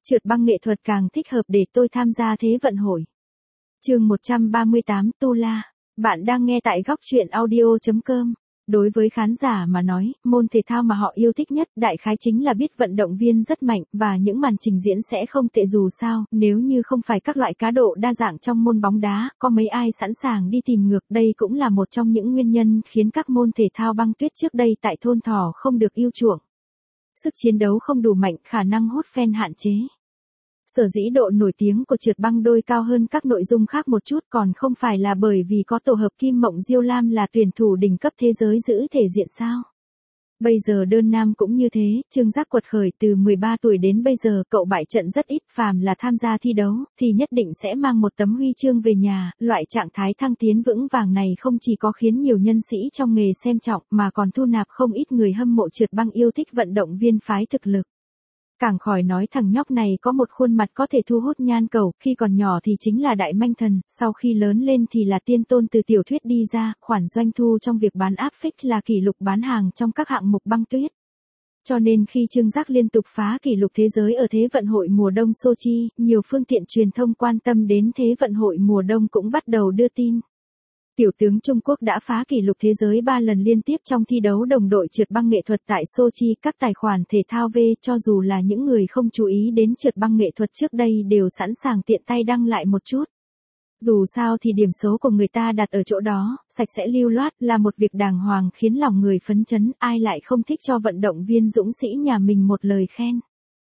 Trượt băng nghệ thuật càng thích hợp để tôi tham gia Thế vận hội. Chương 138 Tu La. Bạn đang nghe tại góc truyện audio.com. Đối với khán giả mà nói, môn thể thao mà họ yêu thích nhất đại khái chính là biết vận động viên rất mạnh và những màn trình diễn sẽ không tệ dù sao, nếu như không phải các loại cá độ đa dạng trong môn bóng đá, có mấy ai sẵn sàng đi tìm ngược. Đây cũng là một trong những nguyên nhân khiến các môn thể thao băng tuyết trước đây tại thôn Thỏ không được yêu chuộng. Sức chiến đấu không đủ mạnh, khả năng hút fan hạn chế. Sở dĩ độ nổi tiếng của trượt băng đôi cao hơn các nội dung khác một chút còn không phải là bởi vì có tổ hợp Kim Mộng Diêu Lam là tuyển thủ đỉnh cấp thế giới giữ thể diện sao. Bây giờ đơn nam cũng như thế, Trương Giác quật khởi từ 13 tuổi đến bây giờ cậu bại trận rất ít, phàm là tham gia thi đấu, thì nhất định sẽ mang một tấm huy chương về nhà, loại trạng thái thăng tiến vững vàng này không chỉ có khiến nhiều nhân sĩ trong nghề xem trọng mà còn thu nạp không ít người hâm mộ trượt băng yêu thích vận động viên phái thực lực. Càng khỏi nói thằng nhóc này có một khuôn mặt có thể thu hút nhan cầu, khi còn nhỏ thì chính là đại manh thần, sau khi lớn lên thì là tiên tôn từ tiểu thuyết đi ra, khoản doanh thu trong việc bán áp phích là kỷ lục bán hàng trong các hạng mục băng tuyết. Cho nên khi Trương Giác liên tục phá kỷ lục thế giới ở Thế vận hội mùa đông Sochi, nhiều phương tiện truyền thông quan tâm đến Thế vận hội mùa đông cũng bắt đầu đưa tin. Tiểu tướng Trung Quốc đã phá kỷ lục thế giới 3 lần liên tiếp trong thi đấu đồng đội trượt băng nghệ thuật tại Sochi. Các tài khoản thể thao V cho dù là những người không chú ý đến trượt băng nghệ thuật trước đây đều sẵn sàng tiện tay đăng lại một chút. Dù sao thì điểm số của người ta đặt ở chỗ đó, sạch sẽ lưu loát là một việc đàng hoàng khiến lòng người phấn chấn, ai lại không thích cho vận động viên dũng sĩ nhà mình một lời khen.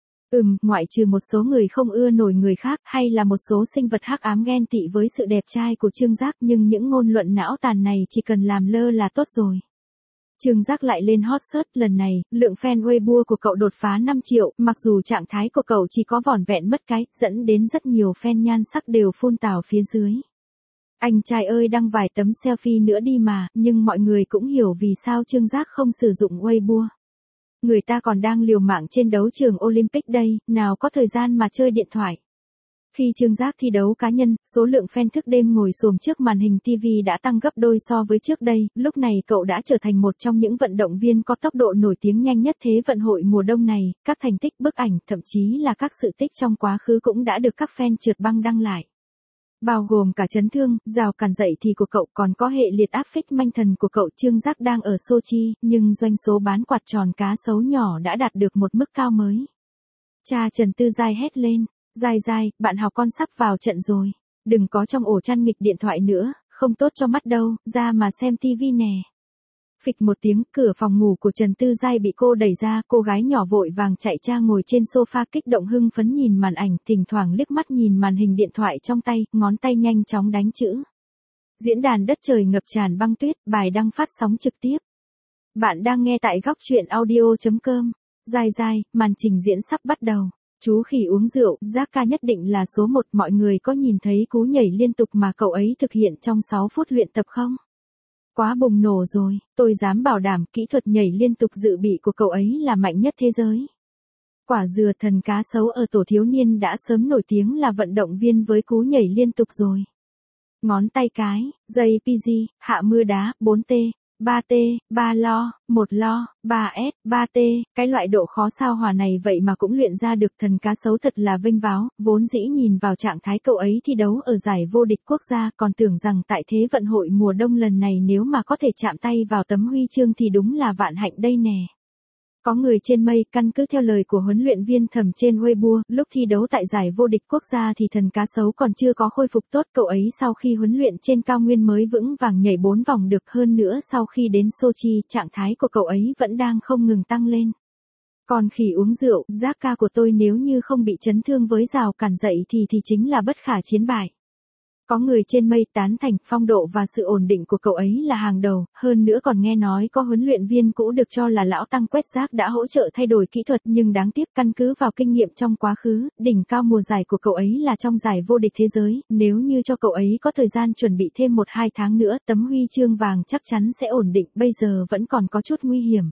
Ngoại trừ một số người không ưa nổi người khác hay là một số sinh vật hắc ám ghen tị với sự đẹp trai của Trương Giác, nhưng những ngôn luận não tàn này chỉ cần làm lơ là tốt rồi. Trương Giác lại lên hot search, lần này, lượng fan Weibo của cậu đột phá 5 triệu, mặc dù trạng thái của cậu chỉ có vỏn vẹn mất cái, dẫn đến rất nhiều fan nhan sắc đều phun tào phía dưới. Anh trai ơi đăng vài tấm selfie nữa đi mà, nhưng mọi người cũng hiểu vì sao Trương Giác không sử dụng Weibo. Người ta còn đang liều mạng trên đấu trường Olympic đây, nào có thời gian mà chơi điện thoại. Khi Trương Giác thi đấu cá nhân, số lượng fan thức đêm ngồi xổm trước màn hình TV đã tăng gấp đôi so với trước đây, lúc này cậu đã trở thành một trong những vận động viên có tốc độ nổi tiếng nhanh nhất Thế vận hội mùa đông này, các thành tích bức ảnh, thậm chí là các sự tích trong quá khứ cũng đã được các fan trượt băng đăng lại. Bao gồm cả chấn thương, rào cản dậy thì của cậu, còn có hệ liệt áp phích manh thần của cậu. Trương Giác đang ở Sochi, nhưng doanh số bán quạt tròn cá sấu nhỏ đã đạt được một mức cao mới. Cha Trần Tư Giai hét lên, Giai, bạn học con sắp vào trận rồi. Đừng có trong ổ chăn nghịch điện thoại nữa, không tốt cho mắt đâu, ra mà xem tivi nè. Phịch một tiếng, cửa phòng ngủ của Trần Tư Giai bị cô đẩy ra, cô gái nhỏ vội vàng chạy ra ngồi trên sofa kích động hưng phấn nhìn màn ảnh, thỉnh thoảng liếc mắt nhìn màn hình điện thoại trong tay, ngón tay nhanh chóng đánh chữ. Diễn đàn đất trời ngập tràn băng tuyết, bài đăng phát sóng trực tiếp. Bạn đang nghe tại góc truyện audio.com. Giai, màn trình diễn sắp bắt đầu. Chú khỉ uống rượu, Giác ca nhất định là số 1, mọi người có nhìn thấy cú nhảy liên tục mà cậu ấy thực hiện trong 6 phút luyện tập không? Quá bùng nổ rồi, tôi dám bảo đảm kỹ thuật nhảy liên tục dự bị của cậu ấy là mạnh nhất thế giới. Quả dừa thần cá sấu ở tổ thiếu niên đã sớm nổi tiếng là vận động viên với cú nhảy liên tục rồi. Ngón tay cái, JPG, hạ mưa đá, 4T, 3T, 3 lo, 1 lo, 3S, 3T, cái loại độ khó sao hòa này vậy mà cũng luyện ra được. Thần cá sấu thật là vênh váo, vốn dĩ nhìn vào trạng thái cậu ấy thi đấu ở giải vô địch quốc gia còn tưởng rằng tại Thế vận hội mùa đông lần này nếu mà có thể chạm tay vào tấm huy chương thì đúng là vạn hạnh đây nè. Có người trên mây, căn cứ theo lời của huấn luyện viên Thẩm trên Weibo, lúc thi đấu tại giải vô địch quốc gia thì thần cá sấu còn chưa có khôi phục tốt, cậu ấy sau khi huấn luyện trên cao nguyên mới vững vàng nhảy 4 vòng được, hơn nữa sau khi đến Sochi, trạng thái của cậu ấy vẫn đang không ngừng tăng lên. Còn khỉ uống rượu, Giác ca của tôi nếu như không bị chấn thương với rào cản dậy thì chính là bất khả chiến bại. Có người trên mây tán thành phong độ và sự ổn định của cậu ấy là hàng đầu, hơn nữa còn nghe nói có huấn luyện viên cũ được cho là lão tăng quét rác đã hỗ trợ thay đổi kỹ thuật, nhưng đáng tiếc căn cứ vào kinh nghiệm trong quá khứ, đỉnh cao mùa giải của cậu ấy là trong giải vô địch thế giới, nếu như cho cậu ấy có thời gian chuẩn bị thêm 1-2 tháng nữa, tấm huy chương vàng chắc chắn sẽ ổn định, bây giờ vẫn còn có chút nguy hiểm.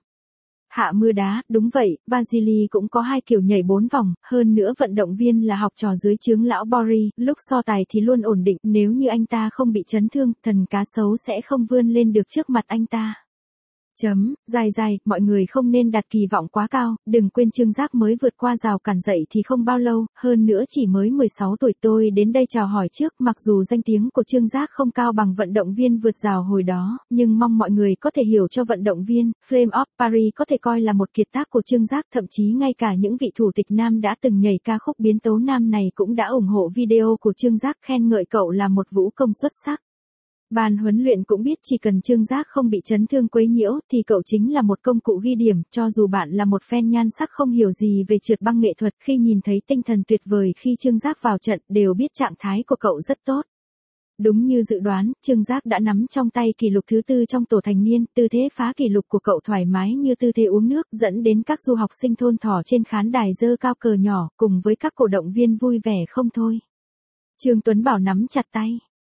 Hạ mưa đá, đúng vậy, Vasily cũng có 2 kiểu nhảy 4 vòng, hơn nữa vận động viên là học trò dưới trướng lão Boris, lúc so tài thì luôn ổn định, nếu như anh ta không bị chấn thương, thần cá sấu sẽ không vươn lên được trước mặt anh ta. Dài, mọi người không nên đặt kỳ vọng quá cao, đừng quên Trương Giác mới vượt qua rào cản dậy thì không bao lâu, hơn nữa chỉ mới 16 tuổi. Tôi đến đây chào hỏi trước, mặc dù danh tiếng của Trương Giác không cao bằng vận động viên vượt rào hồi đó, nhưng mong mọi người có thể hiểu cho vận động viên. Flame of Paris có thể coi là một kiệt tác của Trương Giác, thậm chí ngay cả những vị thủ tịch nam đã từng nhảy ca khúc biến tấu nam này cũng đã ủng hộ video của Trương Giác, khen ngợi cậu là một vũ công xuất sắc. Ban huấn luyện cũng biết chỉ cần Trương Giác không bị chấn thương quấy nhiễu thì cậu chính là một công cụ ghi điểm, cho dù bạn là một fan nhan sắc không hiểu gì về trượt băng nghệ thuật, khi nhìn thấy tinh thần tuyệt vời khi Trương Giác vào trận đều biết trạng thái của cậu rất tốt. Đúng như dự đoán, Trương Giác đã nắm trong tay kỷ lục thứ 4 trong tổ thành niên, tư thế phá kỷ lục của cậu thoải mái như tư thế uống nước, dẫn đến các du học sinh thôn thỏ trên khán đài giơ cao cờ nhỏ, cùng với các cổ động viên vui vẻ không thôi. Trương Tuấn Bảo nắm chặt tay.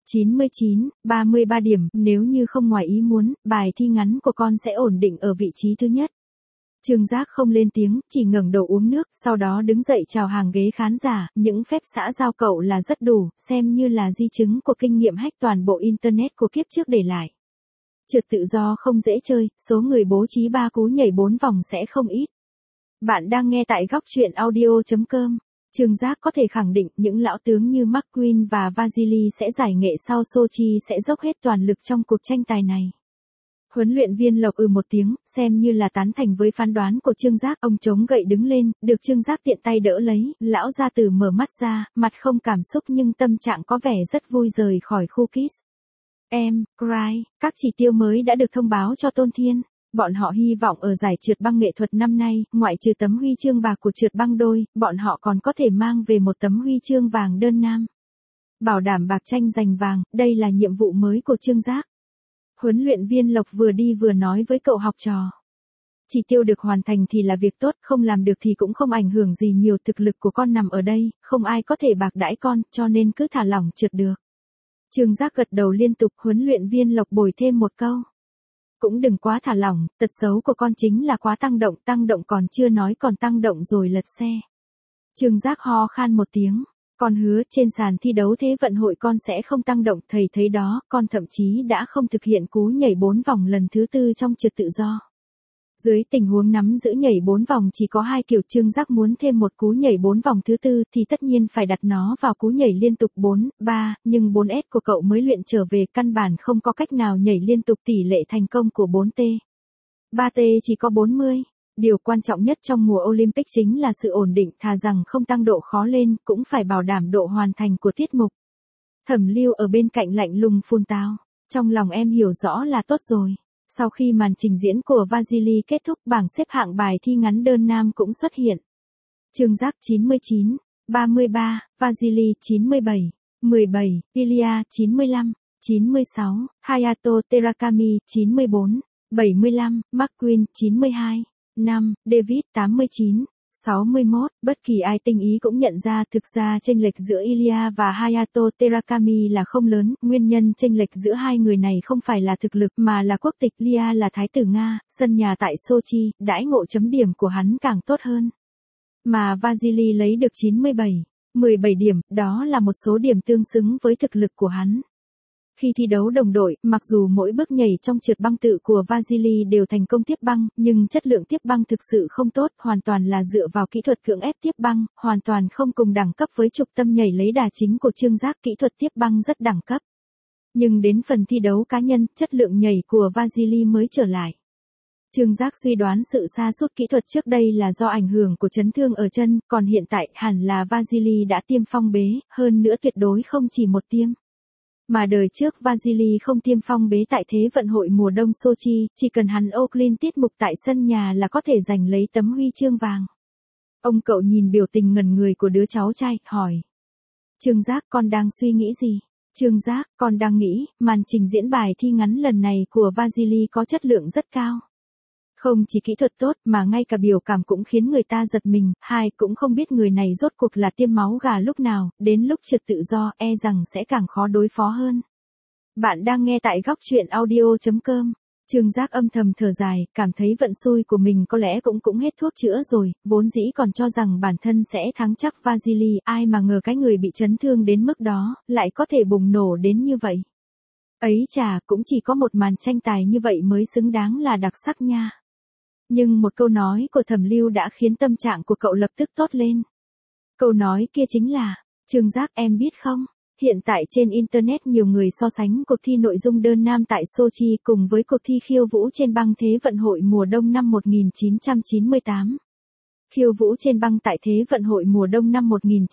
33 điểm, nếu như không ngoài ý muốn, bài thi ngắn của con sẽ ổn định ở vị trí thứ nhất. Trương Giác không lên tiếng, chỉ ngẩng đầu uống nước, sau đó đứng dậy chào hàng ghế khán giả, những phép xã giao cậu là rất đủ, xem như là di chứng của kinh nghiệm hack toàn bộ Internet của kiếp trước để lại. Trượt tự do không dễ chơi, số người bố trí 3 cú nhảy 4 vòng sẽ không ít. Bạn đang nghe tại góc truyện audio.com. Trương Giác có thể khẳng định những lão tướng như McQueen và Vasily sẽ giải nghệ sau Sochi sẽ dốc hết toàn lực trong cuộc tranh tài này. Huấn luyện viên Lộc một tiếng, xem như là tán thành với phán đoán của Trương Giác. Ông chống gậy đứng lên, được Trương Giác tiện tay đỡ lấy, lão gia tử mở mắt ra, mặt không cảm xúc nhưng tâm trạng có vẻ rất vui rời khỏi khu kids. Cry, các chỉ tiêu mới đã được thông báo cho Tôn Thiên. Bọn họ hy vọng ở giải trượt băng nghệ thuật năm nay, ngoại trừ tấm huy chương bạc của trượt băng đôi, bọn họ còn có thể mang về một tấm huy chương vàng đơn nam. Bảo đảm bạc tranh giành vàng, đây là nhiệm vụ mới của Trương Giác. Huấn luyện viên Lộc vừa đi vừa nói với cậu học trò. Chỉ tiêu được hoàn thành thì là việc tốt, không làm được thì cũng không ảnh hưởng gì nhiều, thực lực của con nằm ở đây, không ai có thể bạc đãi con, cho nên cứ thả lỏng trượt được. Trương Giác gật đầu liên tục, huấn luyện viên Lộc bồi thêm một câu. Cũng đừng quá thả lỏng, tật xấu của con chính là quá tăng động còn chưa nói còn tăng động rồi lật xe. Trương Giác ho khan một tiếng, con hứa trên sàn thi đấu Thế vận hội con sẽ không tăng động, thầy thấy đó, con thậm chí đã không thực hiện cú nhảy 4 vòng lần thứ 4 trong trượt tự do. Dưới tình huống nắm giữ nhảy 4 vòng chỉ có 2 kiểu, Trương Giác muốn thêm một cú nhảy 4 vòng thứ 4 thì tất nhiên phải đặt nó vào cú nhảy liên tục 4-3, nhưng 4S của cậu mới luyện trở về, căn bản không có cách nào nhảy liên tục, tỷ lệ thành công của 4T. 3T chỉ có 40. Điều quan trọng nhất trong mùa Olympic chính là sự ổn định, thà rằng không tăng độ khó lên, cũng phải bảo đảm độ hoàn thành của tiết mục. Thẩm Lưu ở bên cạnh lạnh lùng phun tao. Trong lòng em hiểu rõ là tốt rồi. Sau khi màn trình diễn của Vasily kết thúc, bảng xếp hạng bài thi ngắn đơn nam cũng xuất hiện. Trương Giác 99, 33, Vasily 97, 17, Ilya 95, 96, Hayato Terakami 94, 75, McQueen 92, 5, David 89, 61, bất kỳ ai tinh ý cũng nhận ra thực ra chênh lệch giữa Ilya và Hayato Terakami là không lớn, nguyên nhân chênh lệch giữa hai người này không phải là thực lực mà là quốc tịch. Ilya là thái tử Nga, sân nhà tại Sochi, đãi ngộ chấm điểm của hắn càng tốt hơn. Mà Vasily lấy được 97, 17 điểm, đó là một số điểm tương xứng với thực lực của hắn. Khi thi đấu đồng đội, mặc dù mỗi bước nhảy trong trượt băng tự của Vasily đều thành công tiếp băng, nhưng chất lượng tiếp băng thực sự không tốt, hoàn toàn là dựa vào kỹ thuật cưỡng ép tiếp băng, hoàn toàn không cùng đẳng cấp với trục tâm nhảy lấy đà chính của Trương Giác, kỹ thuật tiếp băng rất đẳng cấp. Nhưng đến phần thi đấu cá nhân, chất lượng nhảy của Vasily mới trở lại. Trương Giác suy đoán sự sa sút kỹ thuật trước đây là do ảnh hưởng của chấn thương ở chân, còn hiện tại hẳn là Vasily đã tiêm phong bế, hơn nữa tuyệt đối không chỉ một tiêm. Mà đời trước Vasily không tiêm phong bế tại Thế vận hội mùa đông Sochi, chỉ cần hắn ô clean tiết mục tại sân nhà là có thể giành lấy tấm huy chương vàng. Ông cậu nhìn biểu tình ngẩn người của đứa cháu trai, hỏi. Trương Giác, con đang suy nghĩ gì? Trương Giác, con đang nghĩ, màn trình diễn bài thi ngắn lần này của Vasily có chất lượng rất cao. Không chỉ kỹ thuật tốt mà ngay cả biểu cảm cũng khiến người ta giật mình, cũng không biết người này rốt cuộc là tiêm máu gà lúc nào, đến lúc trượt tự do rằng sẽ càng khó đối phó hơn. Bạn đang nghe tại góc truyện audio.com. Trương Giác âm thầm thở dài, cảm thấy vận xui của mình có lẽ cũng hết thuốc chữa rồi, vốn dĩ còn cho rằng bản thân sẽ thắng chắc Vasily, ai mà ngờ cái người bị chấn thương đến mức đó, lại có thể bùng nổ đến như vậy. Ấy chà, cũng chỉ có một màn tranh tài như vậy mới xứng đáng là đặc sắc nha. Nhưng một câu nói của Thẩm Lưu đã khiến tâm trạng của cậu lập tức tốt lên. Câu nói kia chính là, Trương Giác em biết không, hiện tại trên Internet nhiều người so sánh cuộc thi nội dung đơn nam tại Sochi cùng với cuộc thi khiêu vũ trên băng Thế vận hội mùa đông năm 1998. Khiêu vũ trên băng tại Thế vận hội mùa đông năm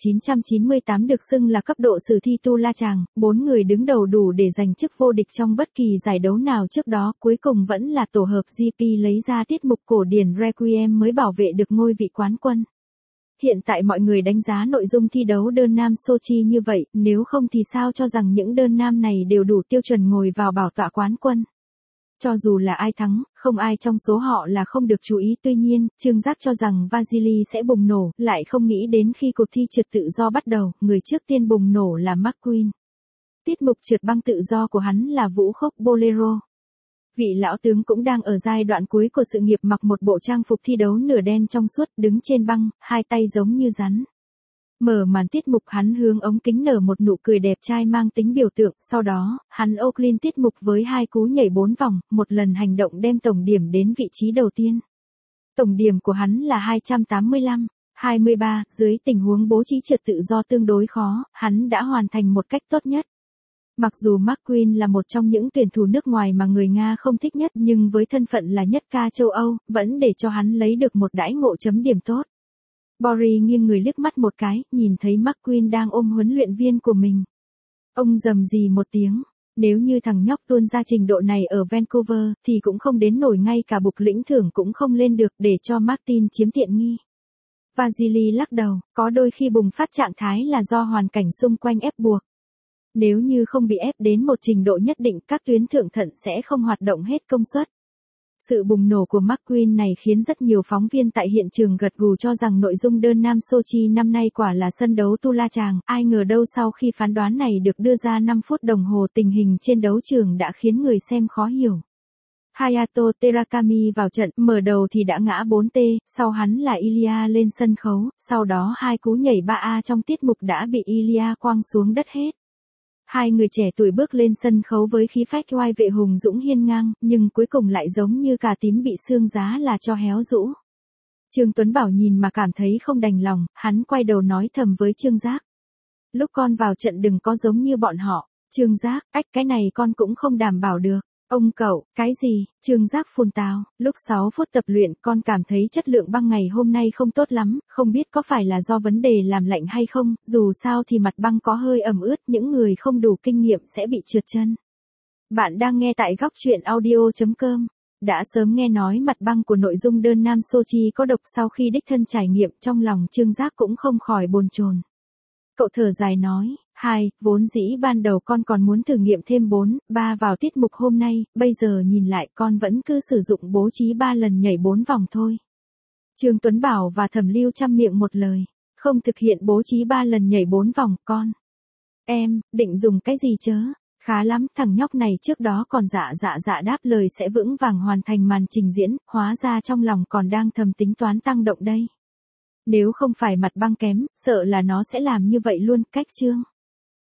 1998 được xưng là cấp độ sử thi tu la chàng, 4 người đứng đầu đủ để giành chức vô địch trong bất kỳ giải đấu nào trước đó, cuối cùng vẫn là tổ hợp GP lấy ra tiết mục cổ điển Requiem mới bảo vệ được ngôi vị quán quân. Hiện tại mọi người đánh giá nội dung thi đấu đơn nam Sochi như vậy, nếu không thì sao cho rằng những đơn nam này đều đủ tiêu chuẩn ngồi vào bảo tọa quán quân. Cho dù là ai thắng, không ai trong số họ là không được chú ý. Tuy nhiên, Trương Giác cho rằng Vasily sẽ bùng nổ, lại không nghĩ đến khi cuộc thi trượt tự do bắt đầu, người trước tiên bùng nổ là McQueen. Tiết mục trượt băng tự do của hắn là vũ khúc Bolero. Vị lão tướng cũng đang ở giai đoạn cuối của sự nghiệp, mặc một bộ trang phục thi đấu nửa đen trong suốt, đứng trên băng, hai tay giống như rắn. Mở màn tiết mục hắn hướng ống kính nở một nụ cười đẹp trai mang tính biểu tượng, sau đó, hắn opening tiết mục với 2 cú nhảy 4 vòng, một lần hành động đem tổng điểm đến vị trí đầu tiên. Tổng điểm của hắn là 285, 23, dưới tình huống bố trí trượt tự do tương đối khó, hắn đã hoàn thành một cách tốt nhất. Mặc dù McQueen là một trong những tuyển thủ nước ngoài mà người Nga không thích nhất, nhưng với thân phận là nhất ca châu Âu, vẫn để cho hắn lấy được một đãi ngộ chấm điểm tốt. Boris nghiêng người liếc mắt một cái, nhìn thấy McQueen đang ôm huấn luyện viên của mình. Ông rầm rì một tiếng, nếu như thằng nhóc tuôn ra trình độ này ở Vancouver, thì cũng không đến nổi, ngay cả bục lĩnh thưởng cũng không lên được, để cho Martin chiếm tiện nghi. Vasily lắc đầu, có đôi khi bùng phát trạng thái là do hoàn cảnh xung quanh ép buộc. Nếu như không bị ép đến một trình độ nhất định, các tuyến thượng thận sẽ không hoạt động hết công suất. Sự bùng nổ của McQueen này khiến rất nhiều phóng viên tại hiện trường gật gù, cho rằng nội dung đơn nam Sochi năm nay quả là sân đấu tu la chàng. Ai ngờ đâu sau khi phán đoán này được đưa ra 5 phút đồng hồ, tình hình trên đấu trường đã khiến người xem khó hiểu. Hayato Terakami vào trận, mở đầu thì đã ngã 4T, sau hắn là Ilya lên sân khấu, sau đó 2 cú nhảy 3A trong tiết mục đã bị Ilya quăng xuống đất hết. Hai người trẻ tuổi bước lên sân khấu với khí phách oai vệ hùng dũng hiên ngang, nhưng cuối cùng lại giống như cà tím bị xương giá là cho héo rũ. Trương Tuấn Bảo nhìn mà cảm thấy không đành lòng, hắn quay đầu nói thầm với Trương Giác. Lúc con vào trận đừng có giống như bọn họ. Trương Giác, cái này con cũng không đảm bảo được. Ông cậu, cái gì? Trương Giác phun tào, lúc 6 phút tập luyện con cảm thấy chất lượng băng ngày hôm nay không tốt lắm, không biết có phải là do vấn đề làm lạnh hay không, dù sao thì mặt băng có hơi ẩm ướt, những người không đủ kinh nghiệm sẽ bị trượt chân. Bạn đang nghe tại góc truyện audio.com. Đã sớm nghe nói mặt băng của nội dung đơn nam Sochi có độc, sau khi đích thân trải nghiệm trong lòng Trương Giác cũng không khỏi bồn chồn. Cậu thở dài nói, vốn dĩ ban đầu con còn muốn thử nghiệm thêm 4, 3 vào tiết mục hôm nay, bây giờ nhìn lại con vẫn cứ sử dụng bố trí 3 lần nhảy 4 vòng thôi. Trương Tuấn Bảo và Thẩm Lưu chăm miệng một lời, không thực hiện bố trí 3 lần nhảy 4 vòng, con. Em, định dùng cái gì chớ? Khá lắm, thằng nhóc này trước đó còn dạ đáp lời sẽ vững vàng hoàn thành màn trình diễn, hóa ra trong lòng còn đang thầm tính toán tăng động đây. Nếu không phải mặt băng kém, sợ là nó sẽ làm như vậy luôn. Cách chương